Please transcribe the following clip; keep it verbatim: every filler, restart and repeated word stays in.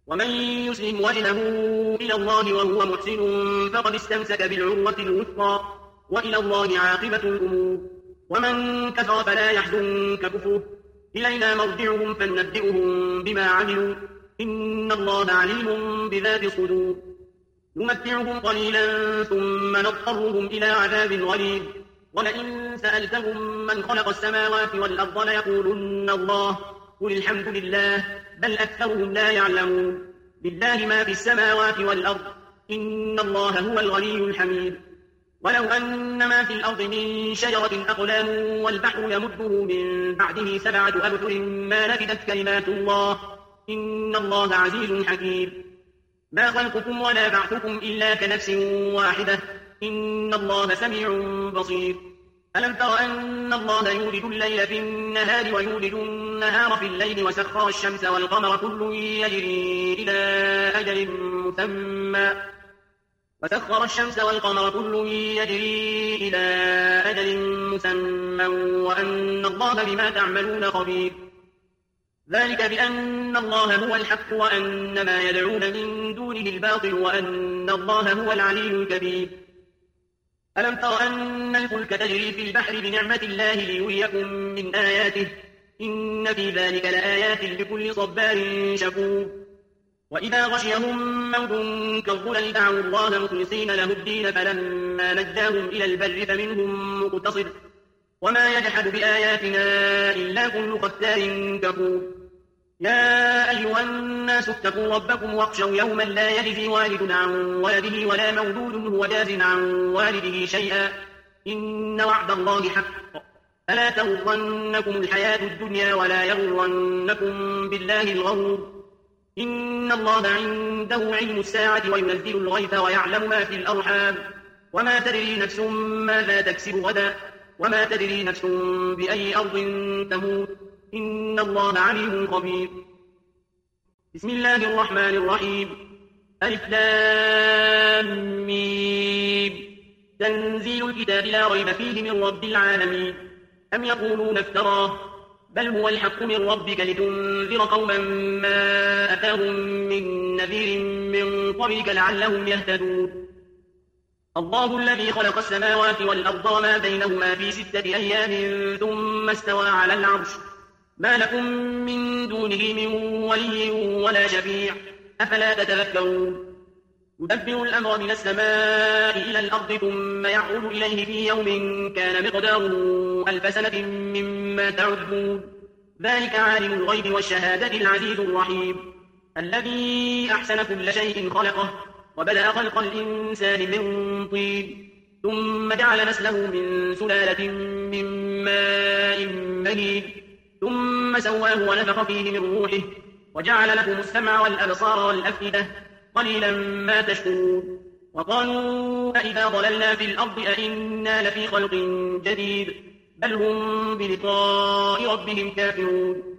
ومن يسلم وجهه إلى الله وهو محسن فقد استمسك بالعروة الوثقى وإلى الله عاقبة الأمور. ومن كفر فلا يحزنك كفره إلينا مرجعهم فننبئهم بما عملوا إن الله عليم بذات الصدور. نمتعهم قليلا ثم نضطرهم إلى عذاب غليظ ولئن سألتهم من خلق السماوات والأرض ليقولن الله قل الحمد لله بل أكثرهم لا يعلمون. لله ما في السماوات والأرض إن الله هو الغني الحميد. ولو أن ما في الأرض من شجرة أقلام والبحر يمده من بعده سبعة أبحر ما نفدت كلمات الله إن الله عزيز حكيم. ما خلقكم ولا بعثكم إلا كنفس واحدة إن الله سميع بصير. ألم تر أن الله يولد الليل في النهار ويولد النهار في الليل وسخر الشمس والقمر كل يجري إلى أجل مسمى وسخر الشمس والقمر كل يجري إلى أجل مسمى وأن الله بما تعملون خبير. ذلك بأن الله هو الحق وأن ما يدعون من دونه الباطل وأن الله هو العلي الكبير. ألم تر أن الفلك تجري في البحر بنعمة الله ليريكم من آياته إن في ذلك لآيات لكل صبار شكور. وإذا غشيهم موج كالظلل دعوا الله مخلصين له الدين فلما نجاهم إلى البر فمنهم مقتصد وما يجحد بآياتنا إلا كل ختار كفور. يا أيها الناس اتقوا ربكم واخشوا يوما لا يجزي والد عن ولده ولا مولود هو جاز عن والده شيئا إن وعد الله حق فلا تغرنكم الحياة الدنيا ولا يغرنكم بالله الغرور. إن الله عنده علم الساعة وينزل الغيث ويعلم ما في الأرحام وما تدري نفس ماذا تكسب غدا وما تدري نفس بأي أرض تموت إن الله عليم خبير. بسم الله الرحمن الرحيم. ألف لام ميم. تنزيل الكتاب لا ريب فيه من رب العالمين. أم يقولون افتراه بل هو الحق من ربك لتنذر قوما ما أتاهم من نذير من قبلك لعلهم يهتدون. الله الذي خلق السماوات والأرض وما بينهما في ستة أيام ثم استوى على العرش ما لكم من دونه من ولي ولا شفيع أفلا تتذكرون. يدبر الأمر من السماء إلى الأرض ثم يعود إليه في يوم كان مقداره ألف سنة مما تعدون. ذلك عالم الغيب والشهادة العزيز الرحيم الذي أحسن كل شيء خلقه وبدأ خلق الإنسان من طين ثم جعل نسله من سلالة من ماء مهين ثم سواه ونفخ فيه من روحه وجعل لكم السمع والأبصار والأفئدة قليلا ما تشكرون. وقالوا أئذا ضللنا في الأرض أئنا لفي خلق جديد بل هم بلقاء ربهم كافرون.